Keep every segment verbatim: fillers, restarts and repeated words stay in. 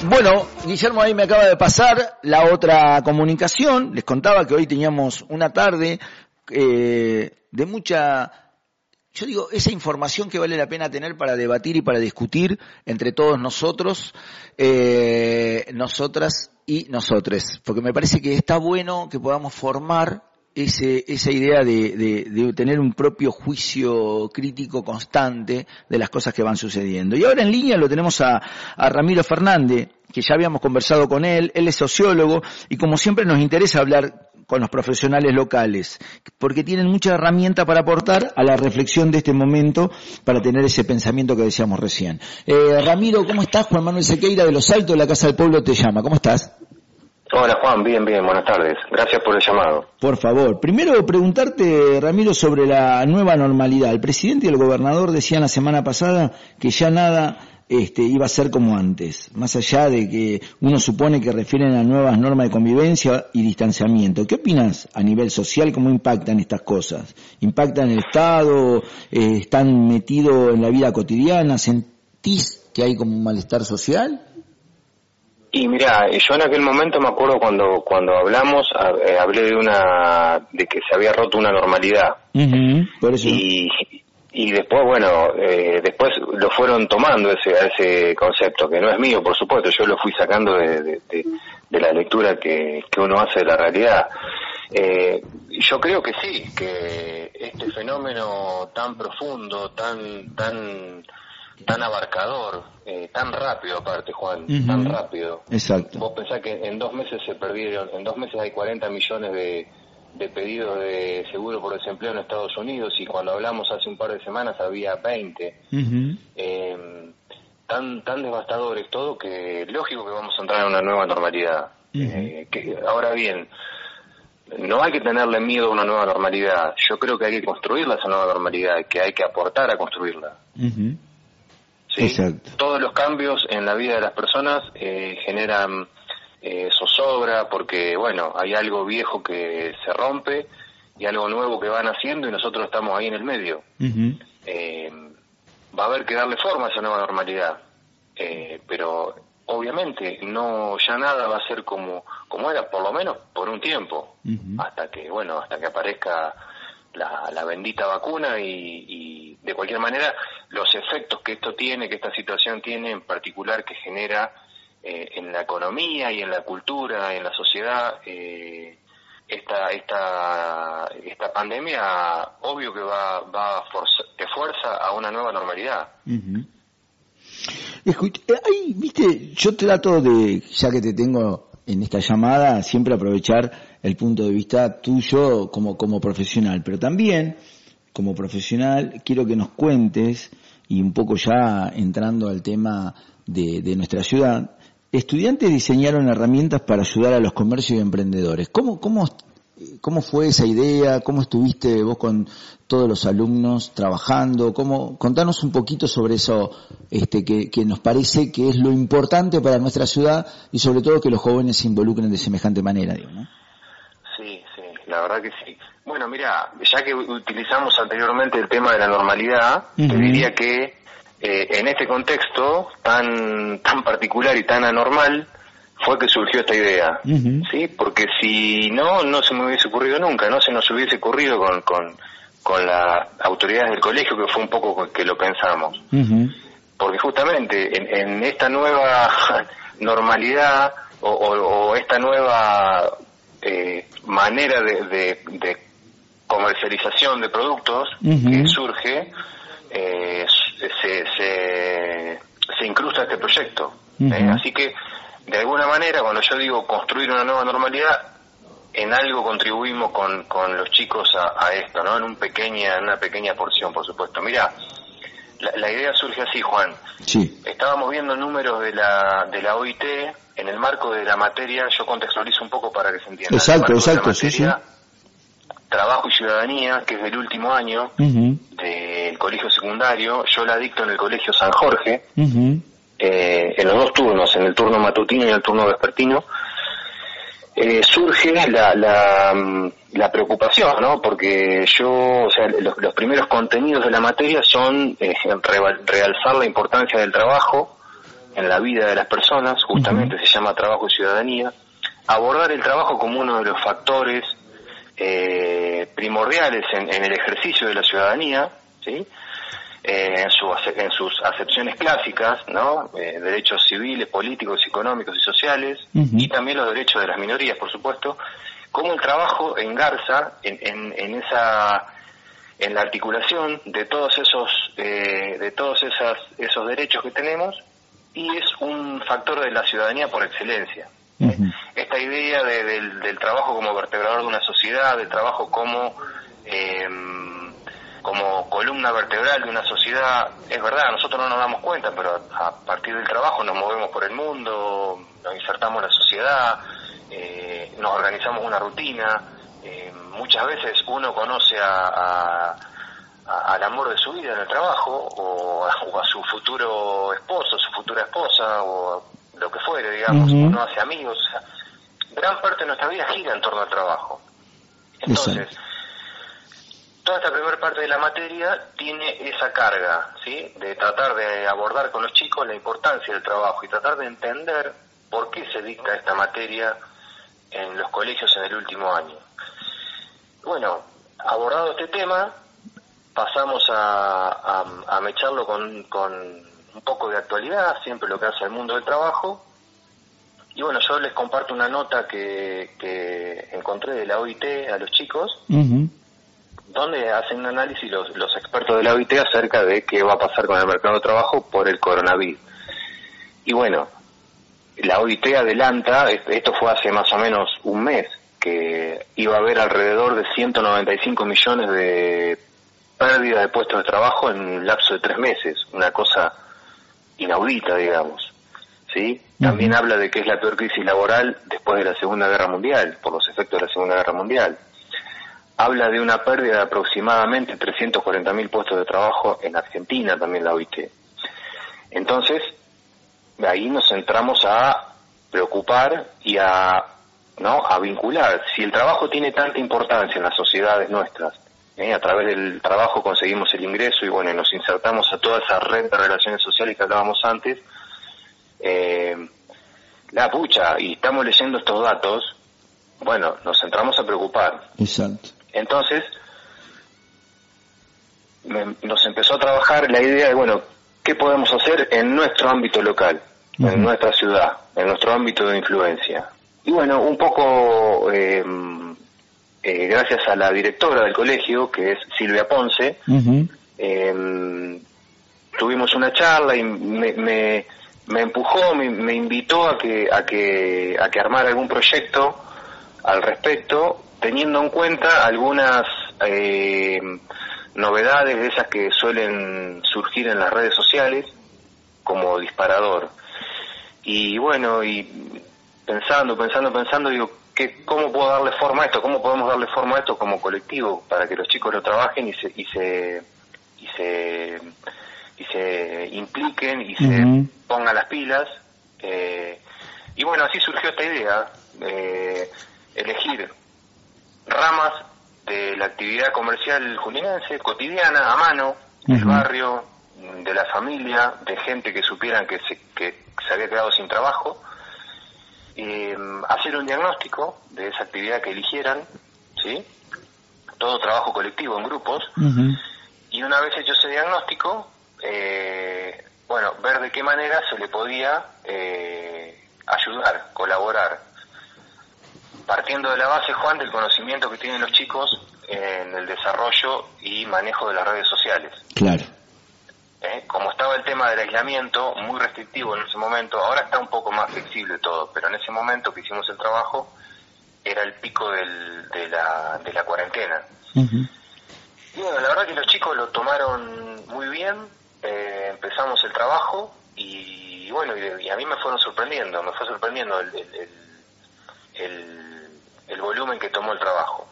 Bueno, Guillermo, ahí me acaba de pasar la otra comunicación. Les contaba que hoy teníamos una tarde eh, de mucha, yo digo, esa información que vale la pena tener para debatir y para discutir entre todos nosotros, eh, nosotras y nosotres. Porque me parece que está bueno que podamos formar ese, esa idea de, de, de tener un propio juicio crítico constante de las cosas que van sucediendo. Y ahora en línea lo tenemos a, a Ramiro Fernández, que ya habíamos conversado con él. Él es sociólogo y como siempre nos interesa hablar con los profesionales locales, porque tienen mucha herramienta para aportar a la reflexión de este momento, para tener ese pensamiento que decíamos recién. Eh, Ramiro, ¿cómo estás? Juan Manuel Sequeira de Los Altos de la Casa del Pueblo te llama. ¿Cómo estás? Hola Juan, bien, bien, buenas tardes. Gracias por el llamado. Por favor, primero preguntarte, Ramiro, sobre la nueva normalidad. El presidente y el gobernador decían la semana pasada que ya nada este, iba a ser como antes, más allá de que uno supone que refieren a nuevas normas de convivencia y distanciamiento. ¿Qué opinas a nivel social? ¿Cómo impactan estas cosas? ¿Impactan el Estado? Eh, ¿Están metidos en la vida cotidiana? ¿Sentís que hay como un malestar social? Y mira, yo en aquel momento me acuerdo cuando cuando hablamos, eh, hablé de una de que se había roto una normalidad. Uh-huh, por eso. Y, y después, bueno, eh, después lo fueron tomando ese ese concepto, que no es mío, por supuesto, yo lo fui sacando de, de, de, de la lectura que, que uno hace de la realidad. Eh, yo creo que sí, que este fenómeno tan profundo, tan tan tan abarcador, eh, tan rápido aparte, Juan, uh-huh. tan rápido. Exacto. Vos pensás que en dos meses se perdieron, en dos meses hay cuarenta millones de, de pedidos de seguro por desempleo en Estados Unidos y cuando hablamos hace un par de semanas había veinte. Uh-huh. Eh, tan tan devastador es todo que lógico que vamos a entrar en una nueva normalidad. Uh-huh. Eh, que, ahora bien, no hay que tenerle miedo a una nueva normalidad. Yo creo que hay que construirla esa nueva normalidad, que hay que aportar a construirla. Uh-huh. Sí, exacto. Todos los cambios en la vida de las personas eh, generan eh, zozobra porque, bueno, hay algo viejo que se rompe y algo nuevo que van haciendo y nosotros estamos ahí en el medio. Uh-huh. Eh, va a haber que darle forma a esa nueva normalidad, eh, pero obviamente no ya nada va a ser como como era, por lo menos por un tiempo, uh-huh. hasta que, bueno, hasta que aparezca la, la bendita vacuna y, y de cualquier manera los efectos que esto tiene, que esta situación tiene en particular que genera eh, en la economía y en la cultura, en la sociedad, eh, esta esta esta pandemia, obvio que va va a forza, que fuerza a una nueva normalidad. Uh-huh. Escucha, ahí, viste, yo trato de, ya que te tengo en esta llamada, siempre aprovechar el punto de vista tuyo como como profesional, pero también como profesional quiero que nos cuentes, y un poco ya entrando al tema de, de nuestra ciudad, estudiantes diseñaron herramientas para ayudar a los comercios y emprendedores. ¿Cómo, cómo, cómo fue esa idea? ¿Cómo estuviste vos con todos los alumnos trabajando? ¿Cómo, contanos un poquito sobre eso, este, que, que nos parece que es lo importante para nuestra ciudad y sobre todo que los jóvenes se involucren de semejante manera, digo, ¿no? Sí, sí, la verdad que sí. Bueno, mira, ya que utilizamos anteriormente el tema de la normalidad, uh-huh. te diría que eh, en este contexto tan tan particular y tan anormal fue que surgió esta idea, uh-huh. ¿sí? Porque si no, no se me hubiese ocurrido nunca, no se nos hubiese ocurrido con con, con las autoridades del colegio, que fue un poco que lo pensamos. Uh-huh. Porque justamente en, en esta nueva normalidad o, o, o esta nueva eh, manera de, de, de comercialización de productos uh-huh. que surge, eh, se, se, se incrusta este proyecto. Uh-huh. ¿eh? Así que, de alguna manera, cuando yo digo construir una nueva normalidad, en algo contribuimos con, con los chicos a, a esto, ¿no? En un pequeña, en una pequeña porción, por supuesto. Mira, la, la idea surge así, Juan. Sí. Estábamos viendo números de la de la O I T en el marco de la materia, yo contextualizo un poco para que se entienda. Exacto, exacto, sí, sí. Trabajo y Ciudadanía, que es del último año uh-huh. del colegio secundario, yo la dicto en el colegio San Jorge, uh-huh. eh, en los dos turnos, en el turno matutino y en el turno vespertino, eh, surge la, la, la preocupación, ¿no? Porque yo, o sea, los, los primeros contenidos de la materia son eh, realzar la importancia del trabajo, en la vida de las personas, justamente uh-huh. se llama trabajo y ciudadanía, abordar el trabajo como uno de los factores eh, primordiales en, en el ejercicio de la ciudadanía, ¿sí? Eh, en, su, en sus acepciones clásicas, ¿no? Eh, derechos civiles, políticos, económicos y sociales, uh-huh. y también los derechos de las minorías, por supuesto, cómo el trabajo engarza en, en, en esa en la articulación de todos esos eh, de todos esas, esos derechos que tenemos, y es un factor de la ciudadanía por excelencia. Uh-huh. Esta idea de, del, del trabajo como vertebrador de una sociedad, del trabajo como eh, como columna vertebral de una sociedad, es verdad, nosotros no nos damos cuenta, pero a partir del trabajo nos movemos por el mundo, nos insertamos en la sociedad, eh, nos organizamos una rutina, eh, muchas veces uno conoce a, a, a, al amor de su vida en el trabajo, o a, o a su futuro esposo, su futura esposa, o lo que fuere, digamos, uh-huh. uno hace amigos, o sea, gran parte de nuestra vida gira en torno al trabajo. Entonces, exacto. Toda esta primera parte de la materia tiene esa carga, ¿sí? De tratar de abordar con los chicos la importancia del trabajo y tratar de entender por qué se dicta esta materia en los colegios en el último año. Bueno, abordado este tema, pasamos a, a, a mecharlo con, con un poco de actualidad, siempre lo que hace el mundo del trabajo. Y bueno, yo les comparto una nota que, que encontré de la O I T a los chicos, uh-huh. donde hacen un análisis los, los expertos de la O I T acerca de qué va a pasar con el mercado de trabajo por el coronavirus. Y bueno, la O I T adelanta, esto fue hace más o menos un mes, que iba a haber alrededor de ciento noventa y cinco millones de pérdida de puestos de trabajo en un lapso de tres meses, una cosa inaudita, digamos, ¿sí? También uh-huh. habla de que es la peor crisis laboral después de la Segunda Guerra Mundial, por los efectos de la Segunda Guerra Mundial. Habla de una pérdida de aproximadamente trescientos cuarenta mil puestos de trabajo en Argentina, también la O I T. Entonces, de ahí nos centramos a preocupar y a, ¿no?, a vincular. Si el trabajo tiene tanta importancia en las sociedades nuestras, ¿eh? A través del trabajo conseguimos el ingreso y bueno, nos insertamos a toda esa red de relaciones sociales que hablábamos antes, eh, la pucha, y estamos leyendo estos datos, bueno, nos centramos a preocupar. Exacto. Entonces, me, nos empezó a trabajar la idea de, bueno, ¿qué podemos hacer en nuestro ámbito local, uh-huh. en nuestra ciudad, en nuestro ámbito de influencia? Y bueno, un poco, eh, eh, gracias a la directora del colegio, que es Silvia Ponce, uh-huh. eh, tuvimos una charla y me, me, me empujó, me, me invitó a que, a que, a que armara algún proyecto al respecto, teniendo en cuenta algunas eh, novedades de esas que suelen surgir en las redes sociales como disparador. Y bueno, y pensando, pensando, pensando, digo, ¿qué, ¿cómo puedo darle forma a esto? ¿Cómo podemos darle forma a esto como colectivo para que los chicos lo trabajen y se y se y se, y se impliquen y uh-huh. se pongan las pilas? Eh, y bueno, así surgió esta idea, eh, elegir ramas de la actividad comercial juninense, cotidiana, a mano, uh-huh. del barrio, de la familia, de gente que supieran que se, que se había quedado sin trabajo, eh, hacer un diagnóstico de esa actividad que eligieran, ¿sí? Todo trabajo colectivo en grupos, uh-huh. y una vez hecho ese diagnóstico, eh, bueno, ver de qué manera se le podía eh, ayudar, colaborar, partiendo de la base, Juan, del conocimiento que tienen los chicos en el desarrollo y manejo de las redes sociales. Claro. ¿Eh? Como estaba el tema del aislamiento, muy restrictivo en ese momento, ahora está un poco más flexible todo, pero en ese momento que hicimos el trabajo, era el pico del, de, la, de la cuarentena. Uh-huh. Y bueno, la verdad que los chicos lo tomaron muy bien, eh, empezamos el trabajo y, y bueno, y, y a mí me fueron sorprendiendo, me fue sorprendiendo el... el, el el el volumen que tomó el trabajo.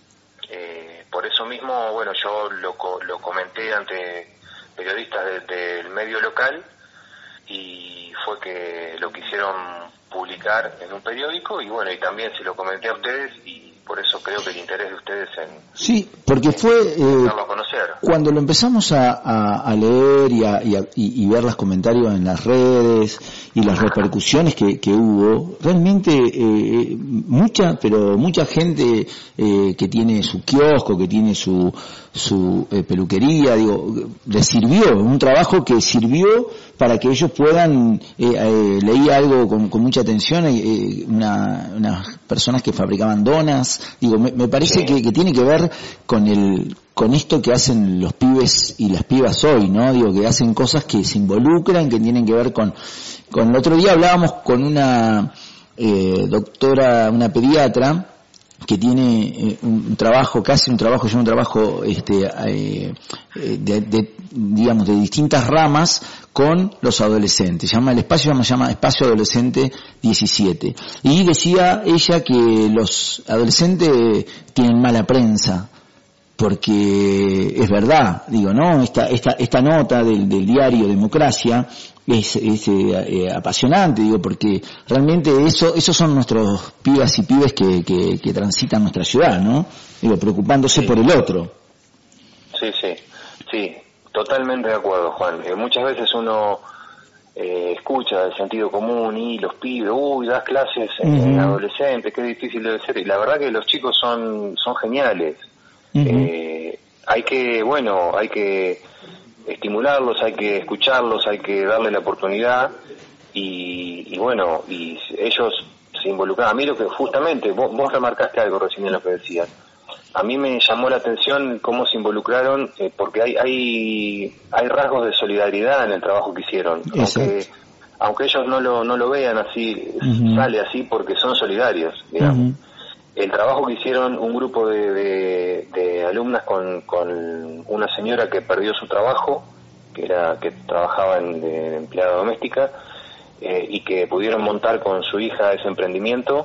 Eh, por eso mismo, bueno, yo lo, lo comenté ante periodistas de, del medio local y fue que lo quisieron publicar en un periódico y bueno, y también se lo comenté a ustedes y por eso creo que el interés de ustedes en... Sí, porque fue... Eh, darlo a conocer. Cuando lo empezamos a, a, a leer y, a, y, a, y, y ver los comentarios en las redes y las repercusiones que, que hubo, realmente eh, mucha, pero mucha gente eh, que tiene su kiosco, que tiene su, su eh, peluquería, digo, les sirvió, un trabajo que sirvió para que ellos puedan, eh, eh, leí algo con, con mucha atención, eh, una, unas personas que fabricaban donas, digo, me, me parece sí. que, que tiene que ver con el, con esto que hacen los pibes y las pibas hoy, ¿no? Digo, que hacen cosas que se involucran, que tienen que ver con, con el otro día hablábamos con una eh, doctora, una pediatra, que tiene eh, un trabajo, que hace un trabajo, yo un trabajo, este, eh, de, de, digamos, de distintas ramas con los adolescentes. Se llama, el espacio se llama Espacio Adolescente diecisiete. Y decía ella que los adolescentes tienen mala prensa, porque es verdad, digo, ¿no? Esta, esta, esta nota del, del diario Democracia es, es eh, apasionante, digo, porque realmente eso, esos son nuestros pibas y pibes que, que, que transitan nuestra ciudad, ¿no? Digo, preocupándose sí. por el otro. Sí, sí, sí, totalmente de acuerdo, Juan. Eh, muchas veces uno eh, escucha el sentido común y los pibes, uy, das clases en, uh-huh. en adolescentes, qué difícil debe ser. Y la verdad que los chicos son, son geniales. Uh-huh. Eh, hay que, bueno, hay que estimularlos, hay que escucharlos, hay que darle la oportunidad y, y bueno, y ellos se involucran. A mí lo que justamente, vos, vos remarcaste algo recién en lo que decías, a mí me llamó la atención cómo se involucraron, eh, porque hay, hay hay rasgos de solidaridad en el trabajo que hicieron, aunque, aunque ellos no lo no lo vean así, uh-huh. sale así porque son solidarios, digamos. Uh-huh. El trabajo que hicieron un grupo de, de, de alumnas con, con una señora que perdió su trabajo, que era que trabajaba en, de empleada doméstica, eh, y que pudieron montar con su hija ese emprendimiento,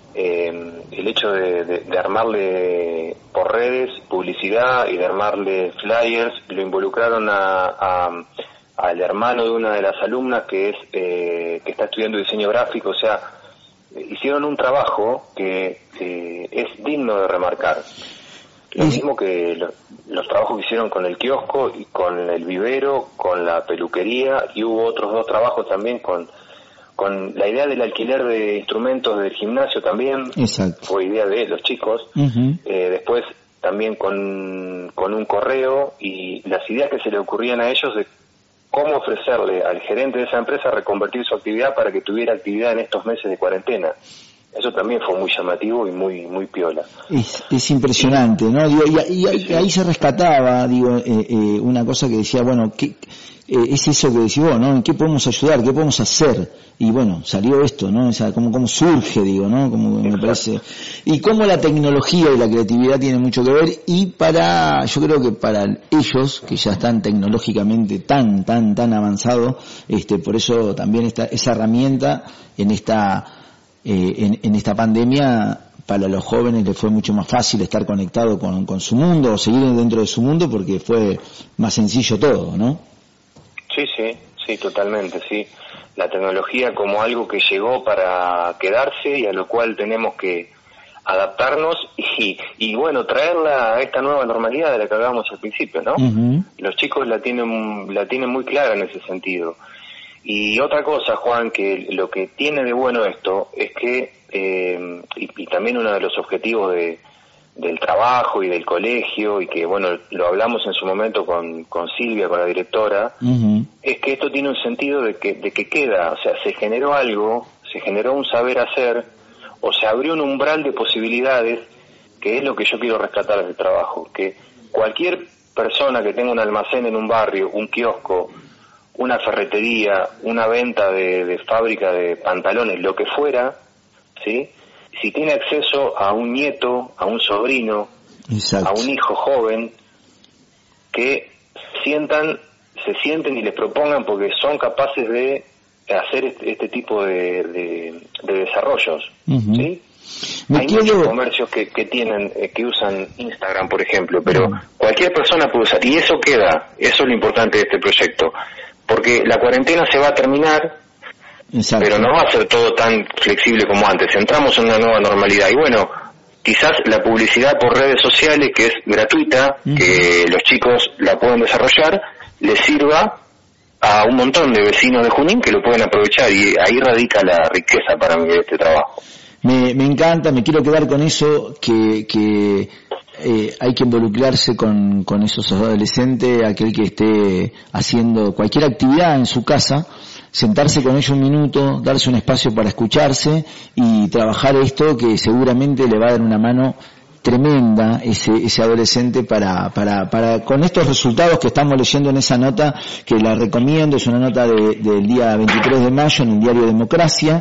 eh, el hecho de, de, de armarle por redes publicidad y de armarle flyers, lo involucraron a, a, al hermano de una de las alumnas que es eh, que está estudiando diseño gráfico, o sea, hicieron un trabajo que eh, es digno de remarcar. Lo mismo que lo, los trabajos que hicieron con el kiosco y con el vivero, con la peluquería, y hubo otros dos trabajos también con con la idea del alquiler de instrumentos del gimnasio también. Exacto. Fue idea de los chicos. Uh-huh. Eh, después también con, con un correo y las ideas que se le ocurrían a ellos de cómo ofrecerle al gerente de esa empresa reconvertir su actividad para que tuviera actividad en estos meses de cuarentena. Eso también fue muy llamativo y muy muy piola. Es, es impresionante, ¿no? Digo, y, y, y ahí se rescataba, digo, eh, eh, una cosa que decía, bueno, ¿qué, eh, es eso que decís vos, ¿no? ¿En qué podemos ayudar? ¿Qué podemos hacer? Y bueno, salió esto, ¿no? O sea, cómo, cómo surge, digo, ¿no? Como me parece. Y cómo la tecnología y la creatividad tienen mucho que ver, y para, yo creo que para ellos, que ya están tecnológicamente tan, tan, tan avanzados, este, por eso también esta, esa herramienta en esta, eh, en, en esta pandemia, para los jóvenes les fue mucho más fácil estar conectado con, con su mundo, o seguir dentro de su mundo, porque fue más sencillo todo, ¿no? Sí, sí, sí, totalmente, sí. La tecnología como algo que llegó para quedarse y a lo cual tenemos que adaptarnos y, y bueno, traerla a esta nueva normalidad de la que hablábamos al principio, ¿no? Uh-huh. Los chicos la tienen, la tienen muy clara en ese sentido. Y otra cosa, Juan, que lo que tiene de bueno esto es que, eh, y, y también uno de los objetivos de del trabajo y del colegio, y que bueno, lo hablamos en su momento con, con Silvia, con la directora, uh-huh. es que esto tiene un sentido de que, de que queda, o sea, se generó algo, se generó un saber hacer, o se abrió un umbral de posibilidades, que es lo que yo quiero rescatar del trabajo, que cualquier persona que tenga un almacén en un barrio, un kiosco, una ferretería, una venta de, de fábrica de pantalones, lo que fuera, ¿sí?, si tiene acceso a un nieto, a un sobrino, exacto, a un hijo joven, que sientan, se sienten y les propongan porque son capaces de hacer este, este tipo de, de, de desarrollos, uh-huh. ¿sí? Me Hay quiero... muchos comercios que, que tienen, eh, que usan Instagram, por ejemplo, pero uh-huh. cualquier persona puede usar, y eso queda, eso es lo importante de este proyecto, porque la cuarentena se va a terminar. Exacto. Pero no va a ser todo tan flexible como antes. Entramos en una nueva normalidad y bueno, quizás la publicidad por redes sociales, que es gratuita, uh-huh. que los chicos la pueden desarrollar, les sirva a un montón de vecinos de Junín que lo pueden aprovechar, y ahí radica la riqueza para mí de este trabajo. Me, me encanta, me quiero quedar con eso, que, que eh, hay que involucrarse con, con esos adolescentes, aquel que esté haciendo cualquier actividad en su casa, sentarse con ellos un minuto, darse un espacio para escucharse y trabajar esto que seguramente le va a dar una mano tremenda ese ese adolescente para para para con estos resultados que estamos leyendo en esa nota, que la recomiendo, es una nota de, del día veintitrés de mayo en el diario Democracia,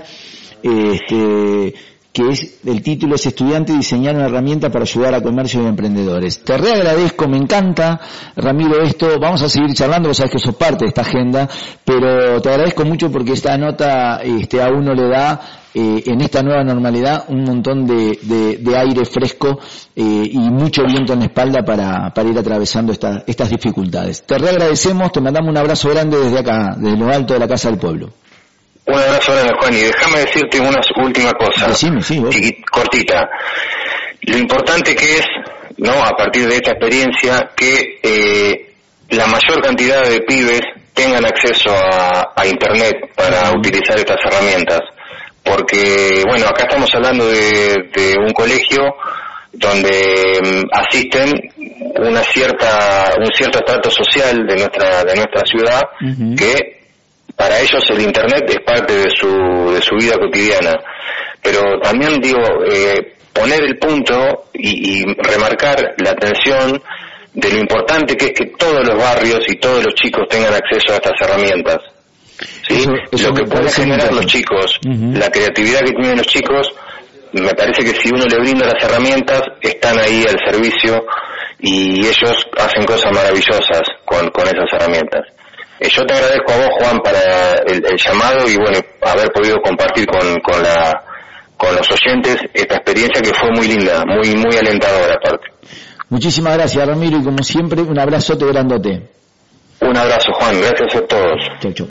este que es, el título es Estudiante diseñar una herramienta para ayudar a comercios y emprendedores. Te reagradezco, me encanta, Ramiro, esto, vamos a seguir charlando, vos sabés que sos parte de esta agenda, pero te agradezco mucho porque esta nota este, a uno le da, eh, en esta nueva normalidad, un montón de, de, de aire fresco eh, y mucho viento en la espalda para, para ir atravesando esta, estas dificultades. Te reagradecemos, te mandamos un abrazo grande desde acá, desde lo alto de la Casa del Pueblo. Un abrazo grande, Juan, y déjame decirte una última cosa, Decime, sí, chiquit, cortita. Lo importante que es, no, a partir de esta experiencia, que eh, la mayor cantidad de pibes tengan acceso a, a Internet para uh-huh. utilizar estas herramientas. Porque, bueno, acá estamos hablando de, de un colegio donde um, asisten una cierta, un cierto estrato social de nuestra, de nuestra ciudad, uh-huh. que para ellos el Internet es parte de su de su vida cotidiana, pero también digo eh, poner el punto y, y remarcar la atención de lo importante que es que todos los barrios y todos los chicos tengan acceso a estas herramientas. ¿Sí? Eso, eso lo que pueden generar los chicos, uh-huh. la creatividad que tienen los chicos, me parece que si uno le brinda las herramientas, están ahí al servicio y ellos hacen cosas maravillosas con, con esas herramientas. Yo te agradezco a vos, Juan, para el, el llamado y bueno, haber podido compartir con, con la con los oyentes esta experiencia que fue muy linda, muy muy alentadora aparte. Muchísimas gracias, Ramiro, y como siempre, un abrazote grandote. Un abrazo, Juan, gracias a todos. Chau, chau.